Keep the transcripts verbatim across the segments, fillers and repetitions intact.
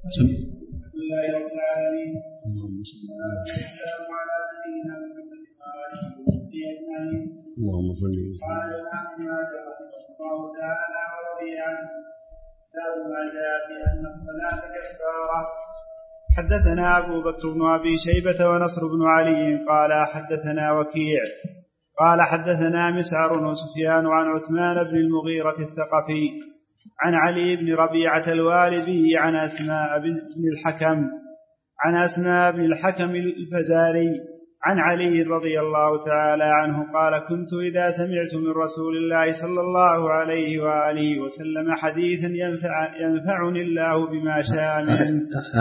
اللهم صل على اللهم صل قال الإمام ابن ماجه رحمه الله تعالى ورضي عنه باب ما جاء في أن الصلاة كفارة. حدثنا أبو بكر بن أبي شيبة ونصر بن علي قال حدثنا وكيع قال حدثنا مسعر وسفيان عن عثمان بن المغيرة الثقفي عن علي بن ربيعة الوالبي عن أسماء بن الحكم عن أسماء بن الحكم الفزاري عن علي رضي الله تعالى عنه قال كنت إذا سمعت من رسول الله صلى الله عليه وآله وسلم حديثا ينفع ينفعني الله بما شاء منه.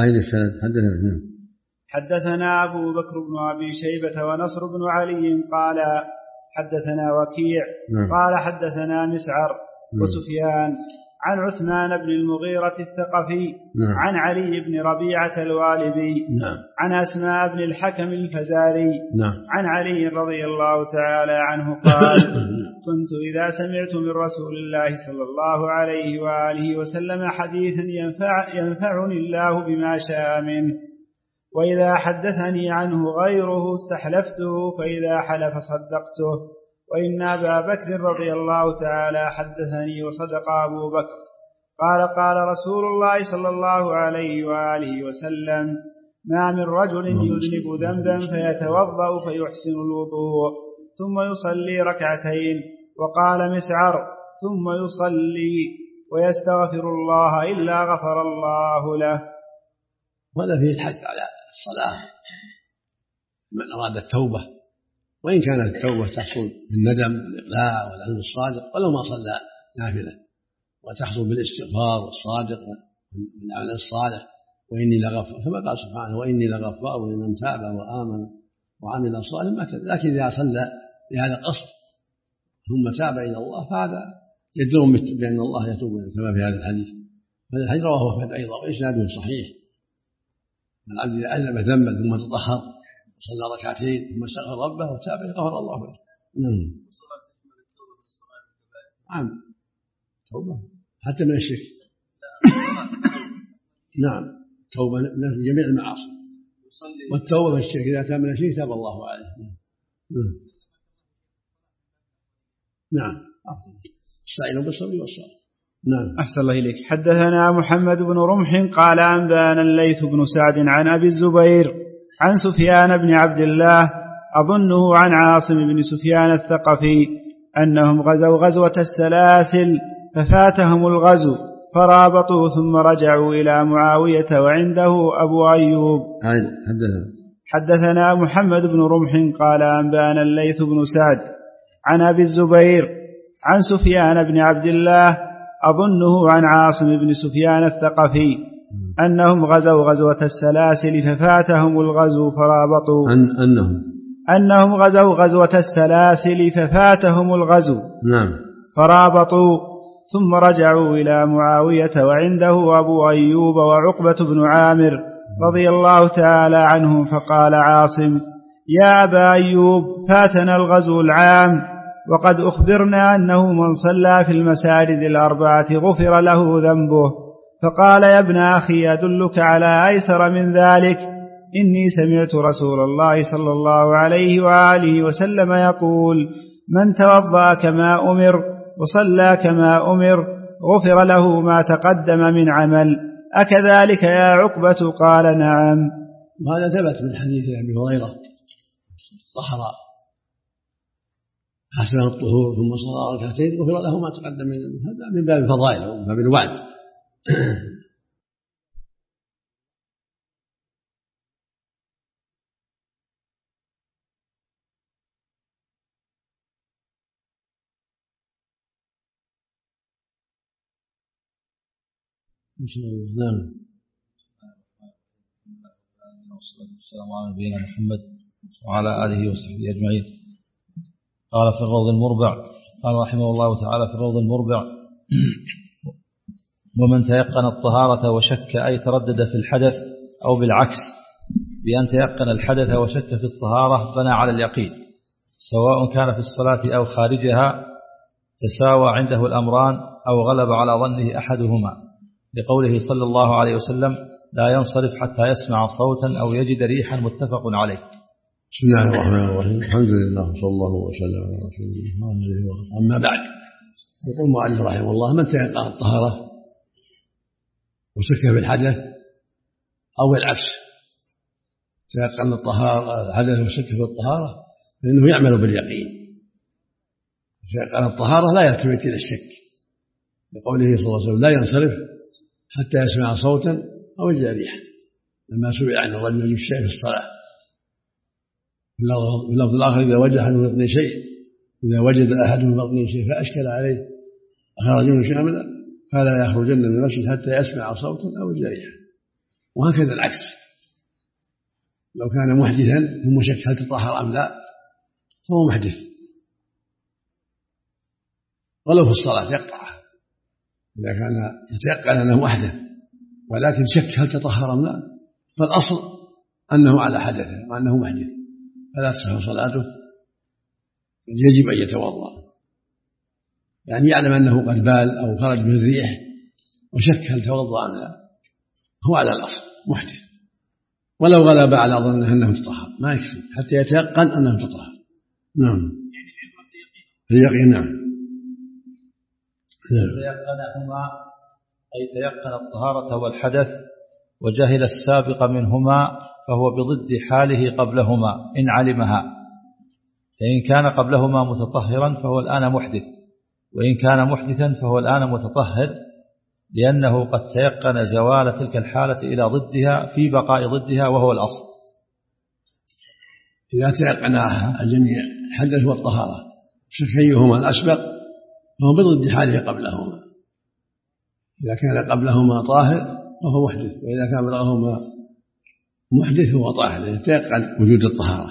حدثنا أبو بكر بن أبي شيبة ونصر بن علي قال حدثنا وكيع قال حدثنا مسعر وسفيان عن عثمان بن المغيرة الثقفي عن علي بن ربيعة الوالبي عن أسماء بن الحكم الفزاري عن علي رضي الله تعالى عنه قال كنت إذا سمعت من رسول الله صلى الله عليه وآله وسلم حديثا ينفع ينفعني الله بما شاء منه وإذا حدثني عنه غيره استحلفته فإذا حلف صدقته وإن أبا بكر رضي الله تعالى حدثني وصدق أبو بكر قال قال رسول الله صلى الله عليه وآله وسلم ما من رجل يذنب ذنبا فيتوضأ فيحسن الوضوء ثم يصلي ركعتين وقال مسعر ثم يصلي ويستغفر الله إلا غفر الله له. وهذا فيه الحث على الصلاة من أراد التوبة وإن كانت التوبة تحصل بالندم والإقلاع والعزم الصادق ولو ما صلى نافلة وتحصل بالاستغفار والصادق والعمل الصالح وإني لغفار كما قال سبحانه وإني لغفار لمن تاب وآمن وعمل صالحا لكن إذا صلى بهذا القصد ثم تاب إلى الله فهذا يدل بأن الله يتوب كما في هذا الحديث. هذا الحديث رواه أحمد أيضا وإسناده صحيح. من عبد إذا أذنب ذنبا ثم تطهر وصلى ركعتين ثم استغفر ربه وتاب غفر الله له. نعم توبة حتى من الشرك. نعم توبة من جميع المعاصي والتوبة من الشرك إذا تاب من الشرك تاب الله عليه. نعم استعينوا بالصبر والصلاة. نعم. أحسن الله إليك. حدثنا محمد بن رمح قال أنبانا الليث بن سعد عن أبي الزبير عن سفيان بن عبد الله أظنه عن عاصم بن سفيان الثقفي أنهم غزوا غزوة السلاسل ففاتهم الغزو فرابطوا ثم رجعوا إلى معاوية وعنده أبو أيوب. حدثنا محمد بن رمح قال أنبانا الليث بن سعد عن أبي الزبير عن سفيان بن عبد الله أظنه عن عاصم بن سفيان الثقفي أنهم غزوا غزوة السلاسل ففاتهم الغزو فرابطوا أن أنهم أنهم غزوا غزوة السلاسل ففاتهم الغزو نعم فرابطوا ثم رجعوا إلى معاوية وعنده أبو أيوب وعقبة بن عامر رضي الله تعالى عنهم فقال عاصم يا أبا أيوب فاتنا الغزو العام وقد أخبرنا أنه من صلى في المساجد الأربعة غفر له ذنبه فقال يا ابن أخي أدلك على أيسر من ذلك إني سمعت رسول الله صلى الله عليه وآله وسلم يقول من توضأ كما أمر وصلى كما أمر غفر له ما تقدم من عمل أكذلك يا عقبة قال نعم. وهذا ثبت من حديث أبي هريرة طهر حسن الطهور ثم صلى ركعتين غفر له ما تقدم من هذا من باب الفضائل ومن باب الوعد. نعم. والسلام على نبينا محمد وعلى آله وصحبه أجمعين. قال في الروض المربع قال رحمه الله تعالى في الروض المربع ومن تيقن الطهارة وشك أي تردد في الحدث أو بالعكس بأن تيقن الحدث وشك في الطهارة بنى على اليقين سواء كان في الصلاة أو خارجها تساوى عنده الأمران أو غلب على ظنه أحدهما لقوله صلى الله عليه وسلم لا ينصرف حتى يسمع صوتا أو يجد ريحا، متفق عليه. بسم الله الرحمن الرحيم، الحمد لله صلى الله وسلم على رسول الله. أما بعد، يقول المؤلف رحمه الله: من تيقن الطهارة وشك في الحدث أو العكس، تيقن الطهارة الحدث وشك في الطهارة فإنه يعمل باليقين. تيقن الطهارة لا يلتفت إلى الشك، لقوله صلى الله عليه وسلم: لا ينصرف حتى يسمع صوتا أو يجد ريحا، لما سئل عن الرجل يجد الشيء في الصلاة. في اللفظ الآخر: إذا وجد أحد من بطنه شيء إذا وجد أحد من بطنه شيء فأشكل عليه أخرج منه شاملا فلا يخرجن من المسجد حتى يسمع صوتا أو يجد ريحا. وهكذا العكس، لو كان محدثا ثم شك هل تطهر أم لا فهو محدث، ولو في الصلاة يقطع إذا كان يتيقن أنه أحدث ولكن شك هل تطهر أم لا، فالأصل أنه على حدثه وأنه محدث فلا تصح صلاته، يجب أن يتوضأ. يعني يعلم أنه قد بال أو خرج من الريح وشك هل توضأ أم لا، هو على الأصل محدث، ولو غلب على ظنه أنه تطهر ما يكفي حتى يتيقن أنه تطهر. نعم، اليقين. نعم، تيقنهما أي تيقن الطهارة والحدث وجهل السابق منهما، فهو بضد حاله قبلهما إن علمها. فإن كان قبلهما متطهرا فهو الآن محدث، وإن كان محدثا فهو الآن متطهر، لأنه قد تيقن زوال تلك الحالة إلى ضدها في بقاء ضدها وهو الأصل. إذا تيقن الجميع الحدث والطهارة شك أيهما الأسبق فهو بضد حاله قبلهما. إذا كان قبلهما طاهر فهو محدث، وإذا كان بلغهما محدث فهو طاهر، يتيقن وجود الطهارة.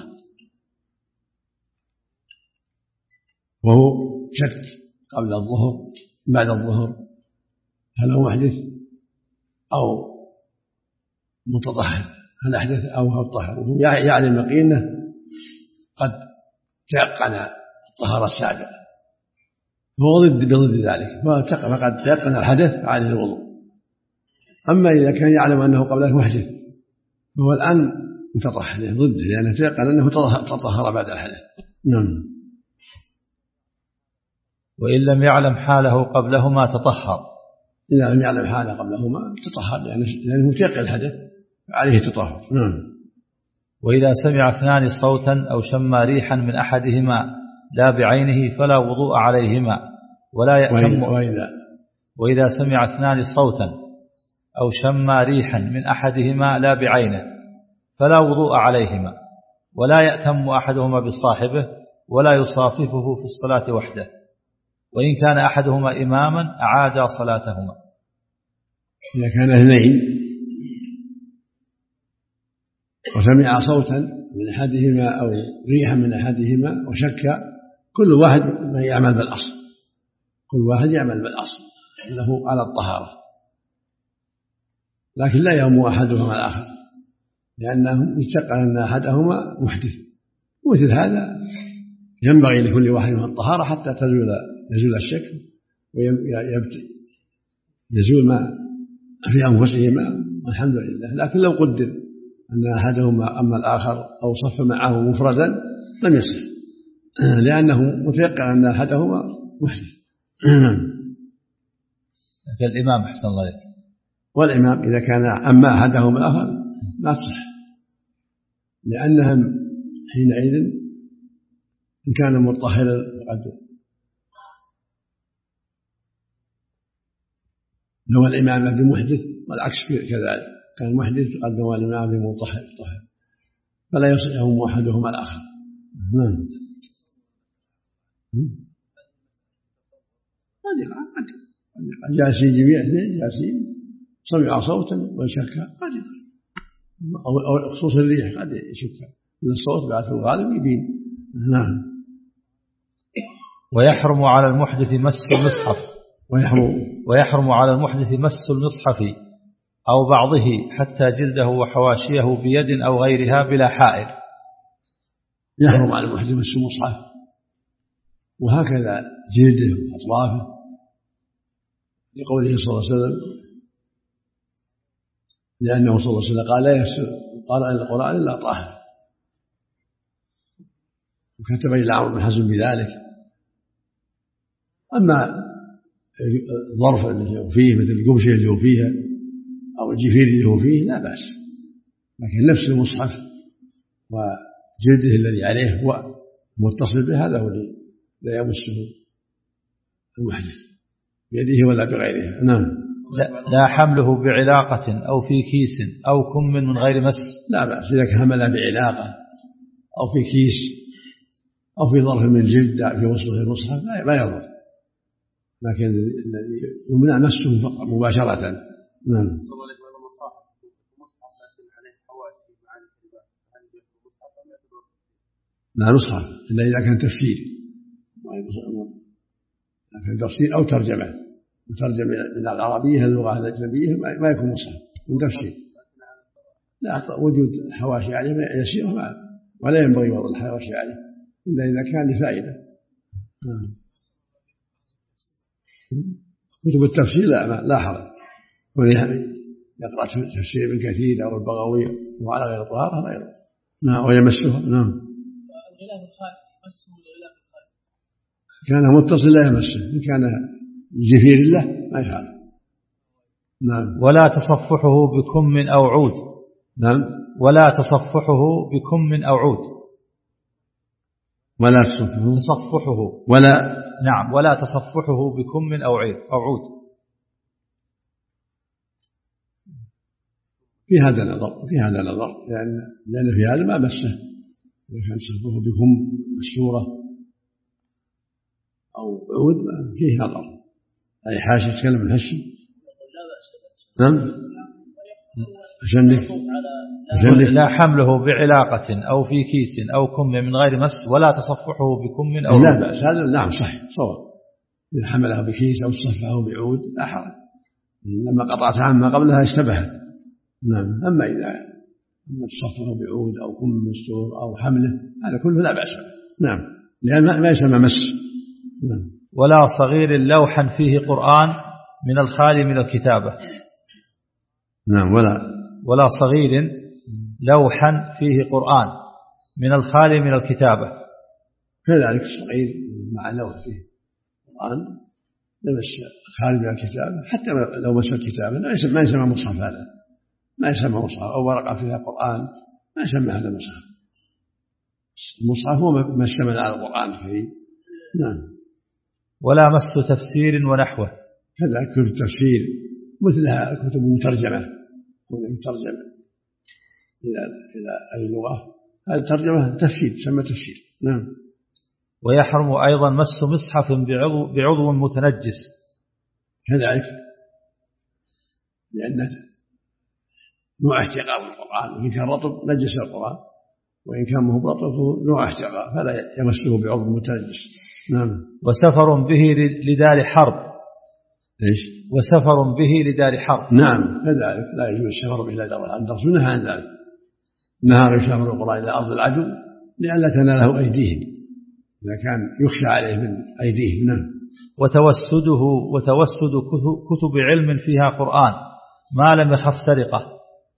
وهو شك قبل الظهر بعد الظهر هل هو محدث أو متطهر، هل أحدث أو هو طهر، وهو يعلم يقينه قد تيقن الطهارة السابقة، هو ضد بضد ذلك، فقد تيقن الحدث عليه الوضوء. أما إذا كان يعلم أنه قبله محدث فهو الآن متطهر ضده، لأنه تيقن أنه تطهر بعد الحدث. نعم. وإن لم يعلم حاله قبلهما تطهر، إذا لم يعلم حاله قبلهما تطهر لأنه تيقن الحدث فعليه تطهر. نعم. وإذا سمع اثنان صوتا أو شم ريحا من أحدهما لا بعينه فلا وضوء عليهما ولا يأتم. وإذا, وإذا سمع اثنان صوتا أو شم ريحا من أحدهما لا بعينه فلا وضوء عليهما ولا يأتم أحدهما بصاحبه ولا يصاففه في الصلاة وحده، وإن كان أحدهما إماما أعاد صلاتهما. إذا كان اثنين وسمع صوتا من أحدهما أو ريحا من أحدهما وشك، كل واحد يعمل بالأصل، كل واحد يعمل بالأصل أنه على الطهارة، لكن لا يوم أحدهما الآخر لأنه يتيقن أن أحدهما محدث. ومثل هذا ينبغي لكل واحد من الطهارة حتى تزول يزول الشك ويزول ما في أنفسهما، والحمد لله. لكن لو قدر أن أحدهما أما الآخر أو صف معه مفردا لم يصح، لأنه متيقن أن أحدهما محدث. كالإمام أحسن الله عليك. والإمام إذا كان أما أحدهما الآخر لا تصح، لأنهم حينئذ إن كان مطهرا فقد نوى الإمام بمحدث، والعكس كذلك، كان محدث قد نوى الإمام بمطهر طهر، فلا يصح يوم أحدهما الآخر. نعم. قد جالسين جميع اثنين جالسين سمع صوتا وشك قد يصح، أو خصوص الريح قد يشك من الصوت بعد الغالب يبين. نعم. ويحرم على المحدث مس المصحف ويحرم ويحرم على المحدث مس المصحف أو بعضه حتى جلده وحواشيه بيد أو غيرها بلا حائل. يحرم على المحدث مس المصحف وهكذا جلده وأطرافه، لقوله صلى الله عليه وسلم: لأنه صلى الله عليه وسلم قال لا يسر قرأ القرآن إلا طاهر، وكتب إلى عمرو بن حزم بذلك. أما الظرف الذي هو فيه مثل القمشة اللي هو فيها أو الجفير اللي هو فيه لا بأس، لكن نفس المصحف وجلده الذي عليه هو متصل به هذا هو الذي لا يمسه المحدث بيده ولا بغيرها. نعم. لا, لا حمله بعلاقة أو في كيس أو كم من غير مس لا بأس إذا حمل بعلاقة أو في كيس أو في ظرف من جلد في وسط المصحف لا يضر، لكن الذي يمنع مسه فقط مباشرة. نعم. لا نصحف إلا إذا كان تفسير، لكن تفسير أو ترجمة مترجم من العربية اللغة الأجنبية ما يكون مصحف من تفسير. لا وجود حواشي عليه يسير ولا ينبغي وضع الحواشي عليه إلا إذا كان لفائدة. كتب التفسير لا لا حرج، يقرأ تفسير ابن كثير أو البغوي وعلى غير طهارة لا يضر. نعم. ويمسه. نعم. الغلاف الخارجي مسه الغلاف الخارجي كان متصل لا يمسه، إن كان جفير الله ما يفعل. نعم. ولا تصفحه بكم أو عود. نعم. ولا تصفحه بكم أو عود. ولا تصفحه تصفحه ولا نعم ولا تصفحه بكم أو عود. في هذا نظر في هذا نظر لأن لأن في هذا ما مسه، إذا كان تصفحه بكم مستورة أو عود فيه نظر. أي حاشي يتكلم عن هشي. نعم. عشان لا حمله بعلاقة أو في كيس أو كم من غير مس ولا تصفحه بكم أو لا بأس. هذا نعم صحيح صواب. إذا حمله بكيس أو صفحه بعود لا حرج، لما قطعت عما قبلها اشتبهت. نعم. أما إذا أما تصفحه بعود أو كم مستور أو حمله هذا كله لا بأس. نعم. لأن ما يسمى مس. نعم. ولا صغير لوحا فيه قرآن من الخالي من الكتابة. نعم. ولا ولا صغير لوحا فيه قرآن من الخالي من الكتابة. كذلك الصغير مع لوح فيه قرآن لمس خالي من الكتابة، حتى لو مس الكتابة ما يسمى مصحف، هذا ما يسمى مصحف، أو ورقة فيها قرآن ما يسمى هذا مصحف. المصحف هو ما اشتمل على القرآن الكريم. نعم. ولا مس تفسير ونحوه. كذلك كتب التفسير مثلها الكتب المترجمة مترجمة إلى إلى أي لغة، هذه الترجمة تفسير تسمى تفسير. نعم. ويحرم أيضا مس مصحف بعضو, بعضو متنجس. كذلك لأن نوع احتقار القرآن، وإن كان رطب نجس القرآن، وإن كان مو رطب نوع احتقار فلا يمسه بعضو متنجس. نعم. وسفر به لدار حرب. إيش؟ وسفر به لدار حرب. نعم. كذلك لا يجوز السفر به إلى دار الحرب. الرسول نهى عن ذلك، نهى يسافر القرآن إلى أرض العدو لئلا تناله أيديهم إذا كان يخشى عليه من أيديهم. نعم. وتوسده وتوسد كتب علم فيها قرآن ما لم يخف سرقة.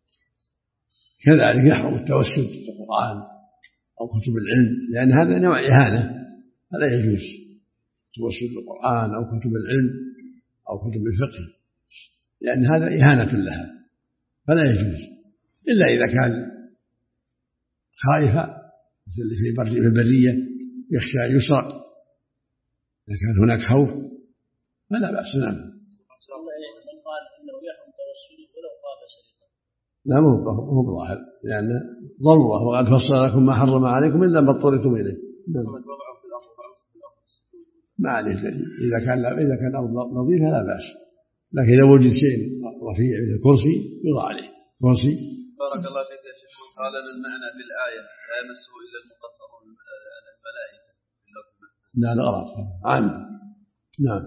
كذلك يحرم التوسد في القرآن أو كتب العلم، لأن هذا نوع إهانة، فلا يجوز توسد القرآن أو كتب العلم أو كتب الفقه، لأن هذا إهانة لها فلا يجوز، إلا إذا كان خائفا مثل في البرية يخشى أن يسرق، إذا كان هناك خوف فلا بأس. نعم. لا مو بظاهر، لأن ضرورة، وقد فصل لكم ما حرم عليكم إلا ما اضطررتم إليه. ما عليه دليل. إذا كان إذا كان أرض نظيفة لا بأس، لكن إذا وجد شيء رفيع مثل الكرسي يوضع عليه كرسي. بارك الله فيك يا شيخ. قال من المعنى في الآية لا يمسه إلا المقطرون الملائكة. لا لا غلط عام. نعم.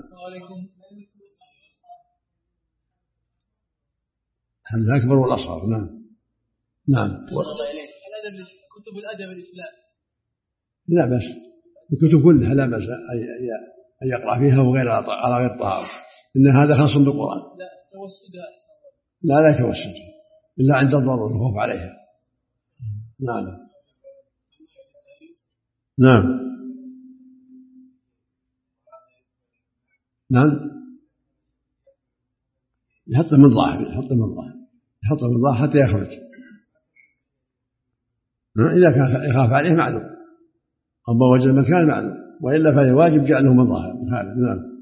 الحمد الأكبر والأصغر. نعم. نعم. كتب الأدب الإسلام لا بأس، الكتب كلها لا بأس أن يقرأ فيها وغير على غير طهارة، إن هذا خاص بالقرآن. لا توسدها. لا لا توسد، إلا عند الضرورة الخوف عليها. نعم نعم نعم يحط من ظاهر يحط من ظاهر يحط من ظاهر حتى يخرج. إذا كان يخاف عليه معلوم، أما وجد المكان معلوم، وإلا فهي واجب جعله من ظاهر. نعم.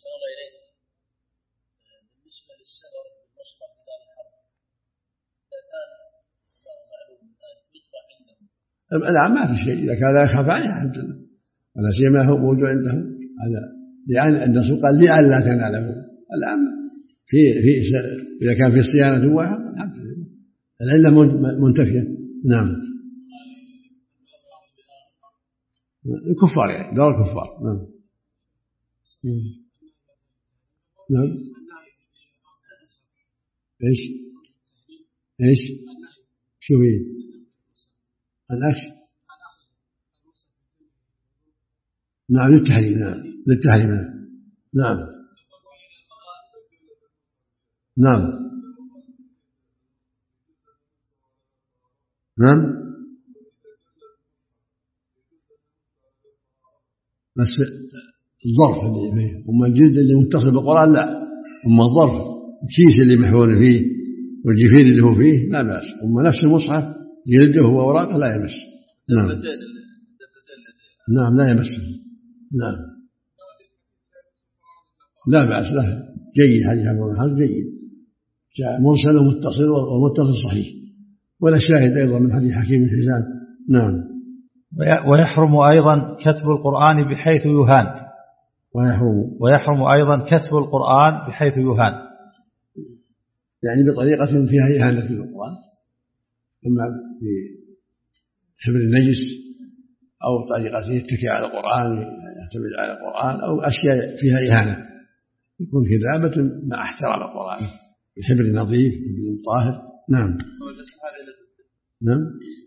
نعم ما في شيء إذا كان لا يخاف عليه الحمد لله، ولا سيما هو موجود عنده هذا، لأن الرسول قال لأن لا تناله. الآن في في إذا كان في صيانة واحد الحمد لله العلة منتفية. نعم الكفار يعني دار الكفار. نعم نعم ايش ايش شو هي الأخ؟ نعم للتحريم. نعم للتحريم. نعم نعم نعم بس الظرف اللي فيه، أما الجلد اللي متصل بالقرآن لا، أما الظرف الكيس اللي محفور فيه والجفير اللي هو فيه لا بأس، أما نفس المصحف جلده وأوراقه لا يمس. نعم نعم لا يمس. نعم لا بأس له جيد. حديث عمرو بن الحارث جيد جاء مرسل ومتصل والمتصل صحيح، ولا شاهد أيضا من حديث حكيم بن حزام. نعم. ويحرم أيضا كتب القرآن بحيث يهان. ويحرم ويحرم أيضا كتب القرآن بحيث يهان، يعني بطريقة فيها إهانة في القرآن، إما بحبر النجس أو طريقة يتكي على القرآن يعتمد على القرآن، أو أشياء فيها إهانة يكون كتابة مع احترام القرآن بحبر نظيف بحبر طاهر. نعم نعم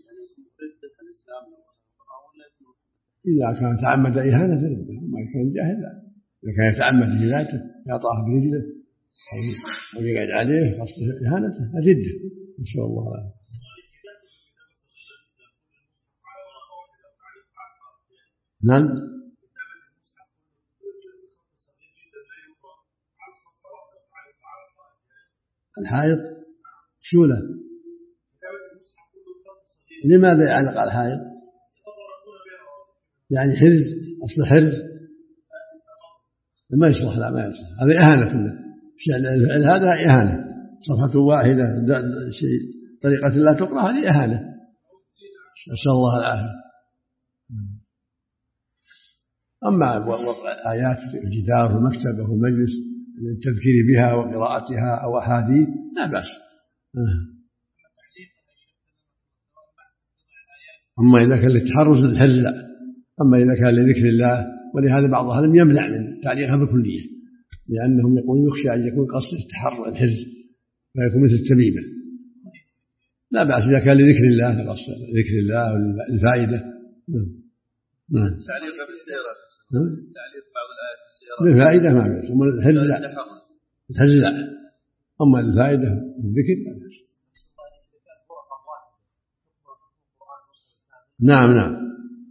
إذا كان تعمد إهانة فردة، وما كان جاهل لا. إذا كان يتعمد هدايته يطاف برجله أو يقعد عليه قصد إهانته أجده إن شاء الله. نعم الحائط شو له؟ لماذا يعلق على الحائط؟ يعني حرز، أصل حرز ما يصلح. لا ما يصلح، هذا إهانة له. هذا إهانة، صفحة واحدة شيء طريقة لا تقرأ هذه إهانة، نسأل الله العافية. أما وضع الآيات في الجدار في المكتب أو المجلس للتذكير بها وقراءتها أو أحاديث لا بأس. أما إذا كان للتحرز للحرز لا. أما إذا كان لذكر الله، ولهذا بعض أهل يمنع من تعليقها بكلية، لأنهم يقولون يخشى أن يكون قصد التحرر الحرز فيكون مثل التميمة. لا بأس إذا كان لذكر الله، قصد ذكر الله والفائدة. نعم تعليق بالسيارة، تعليق بعض الآيات بالسيارة بالفائدة ما بأس، أما الحرز لا. الحرز لا، أما الفائدة الذكر لا بأس. نعم نعم.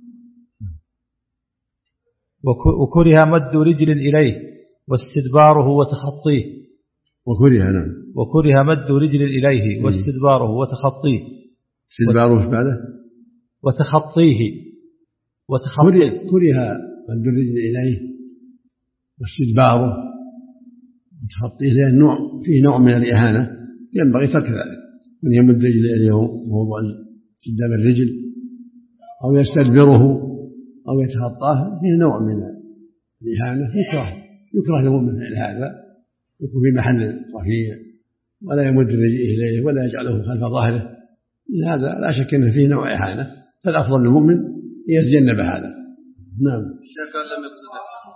وكره مد رجل إليه واستدباره وتخطيه. وكره نعم وكره مد رجل إليه واستدباره وتخطيه. استدباره بعده وتخطيه وتخطيه كره مد رجل إليه واستدباره وتخطيه، لأن نوع فيه نوع من الإهانة ينبغي ترك ذلك. من يمد رجل إليه موضوع استدام الرجل أو يستدبره أو يتخطاه فيه نوع من الإهانة، يكره يكره المؤمن فعل هذا، يكون في محل رفيع ولا يمد رجله إليه ولا يجعله خلف ظهره. هذا لا شك أنه فيه نوع إهانة، فالأفضل للمؤمن يتجنب هذا. نعم. الشيخ قال لم يقصد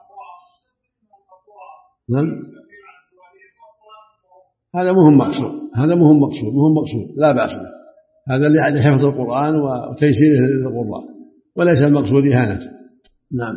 نعم هذا مهم مقصود، هذا مهم مقصود مهم مقصود لا بأس به. هذا لعد حفظ القرآن وتيسيره للقراء، وليس المقصود إهانته. نعم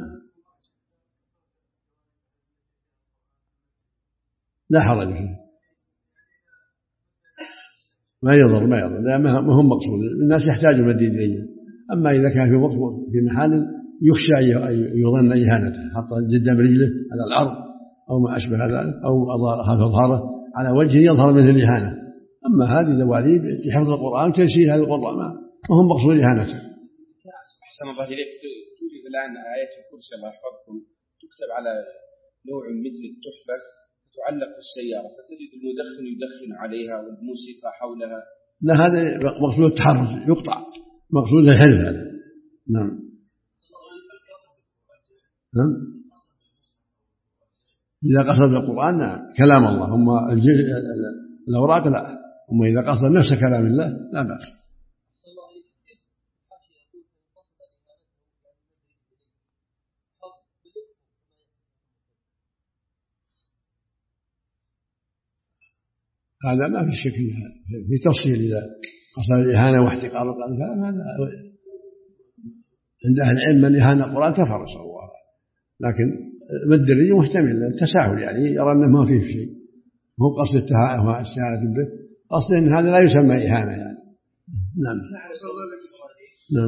لا حرج فيه. ما يضر ما يضر لا ما هم مقصود. الناس يحتاجوا مد يديه. أما إذا كان في وقت في محل يخشى أن يظن إهانته حط جدا برجله على الأرض أو ما أشبه ذلك أو خلف ظهره على وجه يظهر مثل الإهانة. أما هذه دواليب لحفظ القرآن وتيسير هذا القرآن ما هم مقصود إهانته. أحسن الله إليك. توجد الآن آيات الكرسي الله يحفظكم تكتب على نوع مثل التحفة تعلق في السيارة فتجد المدخن يدخن عليها والموسيقى حولها. لا هذا مقصود التحرز يقطع مقصود الحلف هذا. نعم نعم إذا قصد القرآن نعم كلام الله. هم الأوراق لا. هم إذا قصد نفس كلام الله لا بأس. هذا ما في شك في تفصيل. إذا قصد الإهانة واحتقار القرآن هذا عند أهل العلم من إهانة القرآن كفر صلى الله عليه وسلم. لكن مدري محتمل التساهل يعني يرى أنه ما فيه شيء هو قصد التهاؤم والاستهانة به قصد أن هذا لا يسمى إهانة يعني. نعم نعم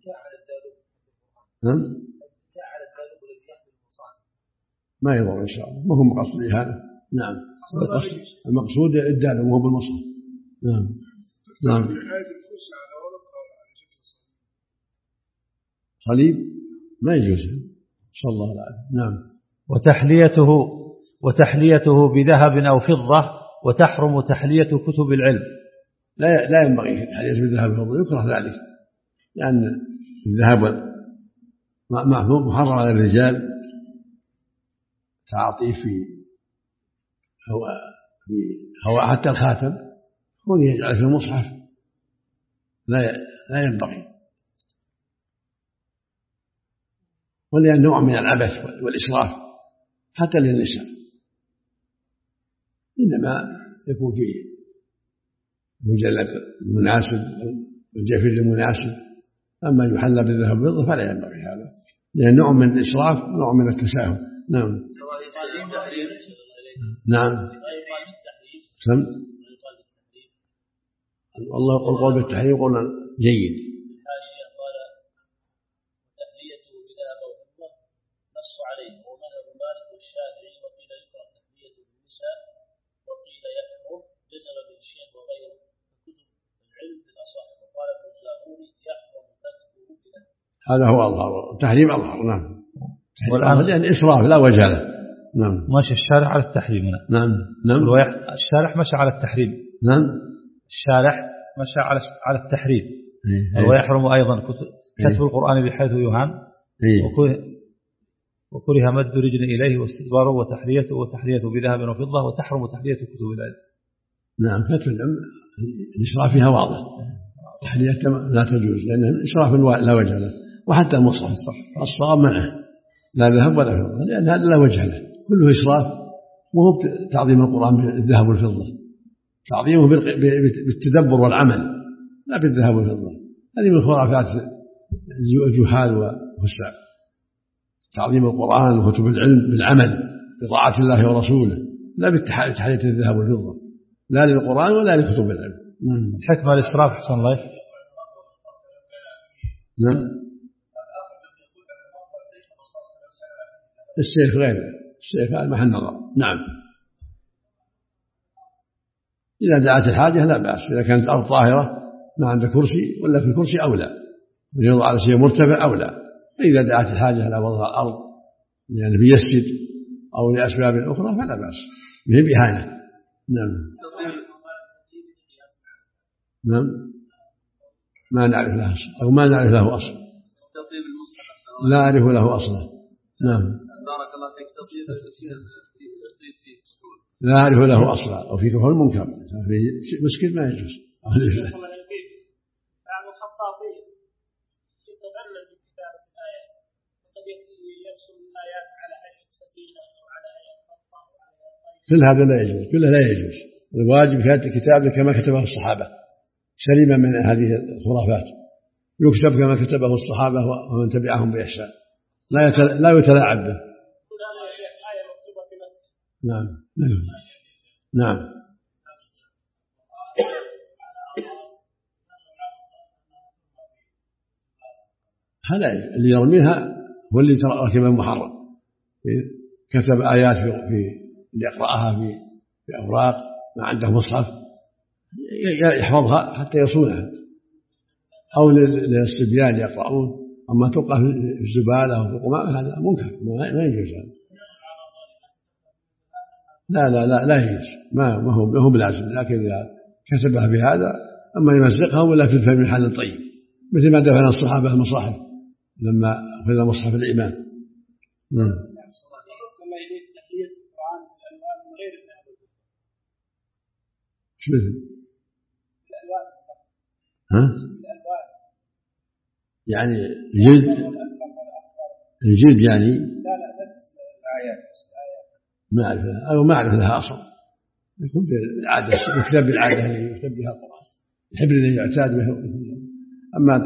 نعم ما يضر إن شاء الله ما هو مقصد الإهانة. نعم المقصود الدال وهو بالمصحف. نعم نعم صليب ما يجوز صلى الله عليه وسلم. نعم وتحليته وتحليته بذهب أو فضة وتحرم تحلية كتب العلم. لا لا ينبغي تحلية بالذهب والفضة يكره ذلك لأن الذهب محفوظ محرم على الرجال تعاطيه في هو في هو حتى الخاتم هو يجعل في المصحف لا لا ينبغي. ولأن نوع من العبث والإسراف حتى للنساء إنما يكون فيه مجلد مناسب والجفل المناسب. أما يحلى بالذهب والفضة فلا ينبغي هذا لأن نوع من الإسراف نوع من التساهل. نعم نعم سمت والله يقول قول بالتحريم قولا جيد. قال تحليته بذهب أو فضة نص عليه ومذهب مالك والشافعي وقيل يكره تحليته بالنساء وقيل يحرم بسبب الشيخ وغيره كتب العلم بالأصح. وقال ابن الزاهوري يحرم كتبه بذهب. هذا هو أظهر التحريم أظهر. نعم والآن لأن إسراف لا وجه له. نعم ماشي الشارع على التحريم. نعم نعم الشارع مشى على التحريم. نعم الشارع مشى على على التحريم. ويحرم أيضا كتب القرآن بحيث يهان وكره مد رجل إليه واستدباره وتحليته وتحليته بذهب وفضة وتحرم تحلية كتب العلم. نعم كتب العلم الإسراف فيها واضح تحليته لا تجوز لأن الإسراف لا وجه له. وحتى المصحف الصواب منعه لا ذهب ولا فضة لأن هذا لا وجه له كله إسراف وهو تعظيم القرآن بالذهب والفضة تعظيمه بالتدبر والعمل لا بالذهب والفضة. هذه من خرافات الجهال والفساق. تعظيم القرآن وكتب العلم بالعمل بطاعة الله ورسوله لا بتحلية الذهب والفضة لا للقرآن ولا لكتب العلم. الحكمة الإسراف حسن الله. نعم السيف غير السيف هذا محل نظر. نعم إذا دعت الحاجة لا بأس. إذا كانت الأرض طاهرة ما عند كرسي ولا في الكرسي أولى ويوضع على شيء مرتفع أولى. فإذا دعت الحاجة إلى وضع الأرض يعني بيسجد أو لأسباب أخرى فلا بأس به بإهانة. نعم نعم ما نعرف له أصل أو ما نعرف له أصل لا أعرف له أصلا. نعم بارك الله فيك. تطيب في لا أعرف له أصلا أو في كفر منكر في مسكين ما يجوز. بعض الخطابين يتغنى بكتابة الآيات وقد يرسم الآيات على هيئة سفينة أو على هيئة خطة أو على هيئة. كل هذا لا يجوز كله لا يجوز. الواجب كانت كتابه كما كتبه الصحابة سليما من هذه الخرافات. يكتب كما كتبه الصحابة ومن تبعهم بإحسان لا لا يتلاعب به. نعم نعم نعم هذا اللي يرميها هو اللي ركب المحرم، كتب آيات في اللي يقرأها في في أوراق ما عنده مصحف يحفظها حتى يصونها، أو للصبيان يقرؤون. أما تبقى في الزبالة أو في القمامة هذا منكر ما يجوز هذا. لا لا لا لا يجوز، ما ما هو ما هو بلازم، لكن إذا كتبها بهذا أما يمزقها ولا تدفن من حال طيب، مثل ما دفن الصحابة المصاحف لما أخذ مصحف الإمام. نعم. مثل ها؟ يعني الجلد الجلد يعني لا لا نفس الآيات ما أعرف لها أو ما أعرف لها أصل، يكون بالعادة يكتب بالعادة يكتب بها القرآن الحبر الذي يعتاد به. أما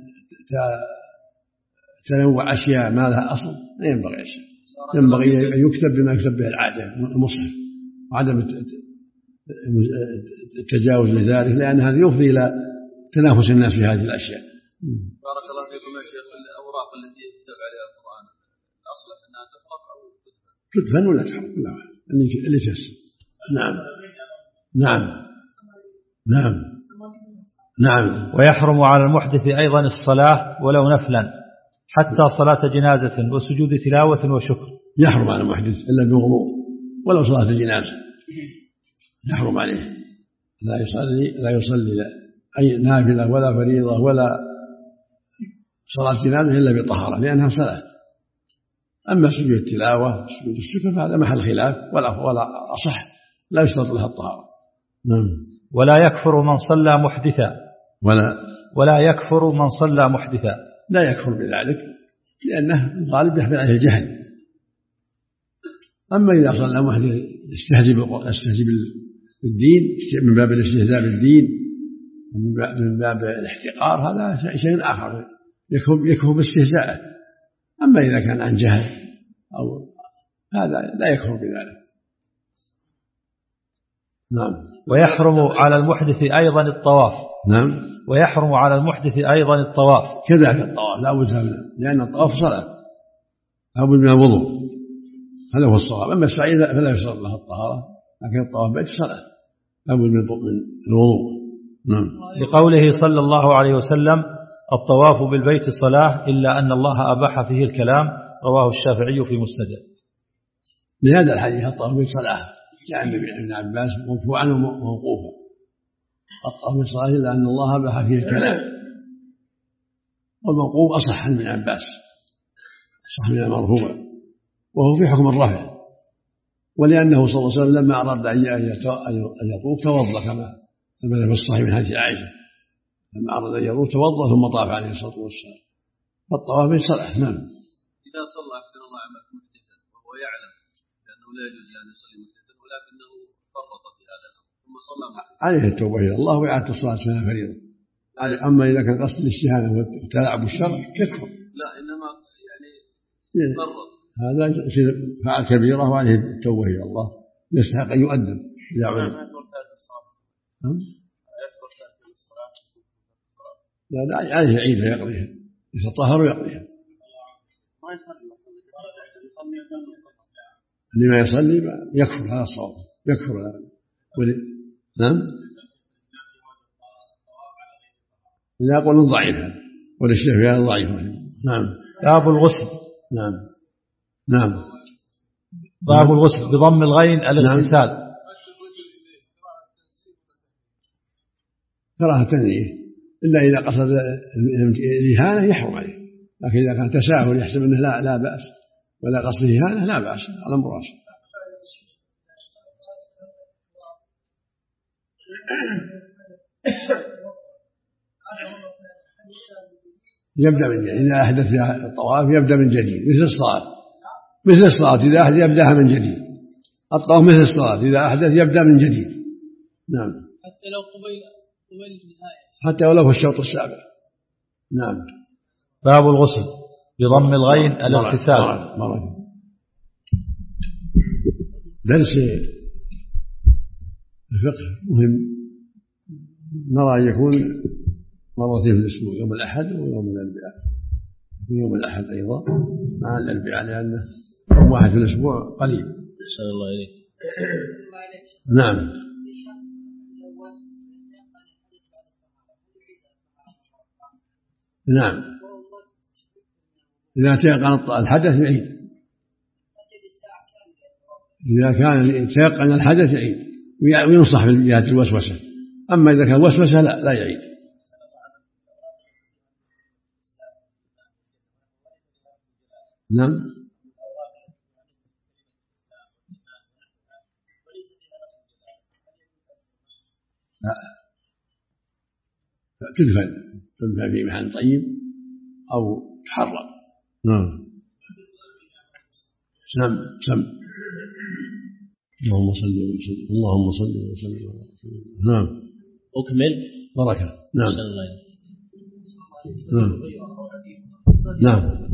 تنوع أشياء ما لها أصل لا ينبغي أشياء، ينبغي أن يكتب بما يكتب به العادة المصحف، وعدم التجاوز لذلك، لأن هذا يفضي إلى تنافس الناس في هذه الأشياء. بارك الله فيكم يا شيخ. الأوراق التي يكتب عليها القرآن الأصل أنها تفرق أو تدفن؟ تدفن ولا تحرق؟ لا، اللي اللي تيسر. نعم نعم نعم نعم. ويحرم على المحدث أيضا الصلاة ولو نفلا حتى صلاة جنازة وسجود تلاوة وشكر. يحرم على المحدث إلا بوضوء ولو صلاة جنازة، يحرم عليه، لا يصلي لا يصلي لا أي نافلة ولا فريضة ولا صلاة جنازة إلا بطهارة لأنها صلاة. أما سجود التلاوة سجود الشكر فهذا محل خلاف ولا ولا أصح لا يشترط لها الطهارة. نعم. ولا يكفر من صلى محدثا ولا ولا يكفر من صلى محدثا لا يكفر بذلك لأنه الغالب يحمل عليه الجهل. أما إذا صلى محدث يستهزئ يستهزئ بالدين من باب الاستهزاء بالدين من باب الاحتقار هذا شيء آخر يكفر باستهزاءه. أما إذا كان عن جهل أو هذا لا يكفر بذلك. نعم. ويحرم على المحدث أيضا الطواف. نعم. ويحرم على المحدث أيضا الطواف. كذلك الطواف لا بد منه لأن الطواف صلاة لا بد من الوضوء، هذا هو الصواب. أما السعي فلا يشترط له الطهارة، لكن الطواف بيت صلاة لا بد من الوضوء. نعم. لقوله صلى الله عليه وسلم الطواف بالبيت صلاة إلا أن الله أباح فيه الكلام، رواه الشافعي في مسنده. لهذا الحديث الطواف بالبيت صلاة جاء النبي ابن عباس مرفوعا وموقوفا الطواف بالصلاة إلا أن الله أباح فيه الكلام، والموقوف أصح من عباس أصح من المرفوع وهو في حكم الرفع، ولأنه صلى الله عليه وسلم لما أراد أن يطوف توضأ كما ثبت في الصحيح من حديث عائشة لما أراد أن يطوف توضأ ثم طاف عليه الصلاة والسلام. فالطواف بالصلاة. نعم. إذا صلى أحسن الله عملك محدثا وهو يعلم بأنه لا يجوز أن يصلي محدثا ولكنه فرط في هذا الأمر ثم صلى محدثا عليه التوبة إلى الله وإعادة الصلاة منها فريضة. أما إذا كان قصد الاستهانة والتلاعب بالشرع يكفر. لا إنما يعني فرط هذا يصير فعل كبيرة وعليه التوبة إلى الله يستحق أن يؤدب إذا علم. لا لا عليه يعيد ويقضيها يتطهر ويقضيها. اللي ما يصلي يكفر هذا الصواب يكفر هذا. نعم. لا أقول ضعيف هذا والشيء هذا ضعيف. نعم. باب الغسل. نعم نعم. باب الغسل بضم الغين الاغتسال. كراهة تنزيه إلا إذا قصد الإهانة يحرم عليه، لكن إذا كان تساهل يحسب أنه لا لا بأس ولا قصد الإهانة لا بأس على مراد. يبدأ من جديد إذا أحدث الطواف يبدأ من جديد مثل الصلاة مثل الصلاة إذا أحدث يبدأها من جديد. الطواف مثل الصلاة إذا أحدث يبدأ من جديد. نعم. حتى لو قبيل قبيل النهاية حتى ولو في الشوط السابع. نعم. باب الغسل بضم الغين الاغتسال. درس الفقه مهم نرى أن يكون مرتين في الأسبوع يوم الأحد ويوم الأربعاء يوم الأحد أيضا مع الأربعاء لأنه يوم واحد في الأسبوع قليل. أحسن الله إليك. نعم. نعم إذا تيقن الحدث يعيد. إذا كان تيقن الحدث يعيد وينصح من جهة الوسوسة. أما إذا كان وسوسة لا لا يعيد. نعم. لا تدفن تدفن في مكان طيب أو تحرق. نعم. سم سم اللهم صل وسلم اللهم صل وسلم. نعم. أكمل. بركة. نعم. الله. نعم. نعم.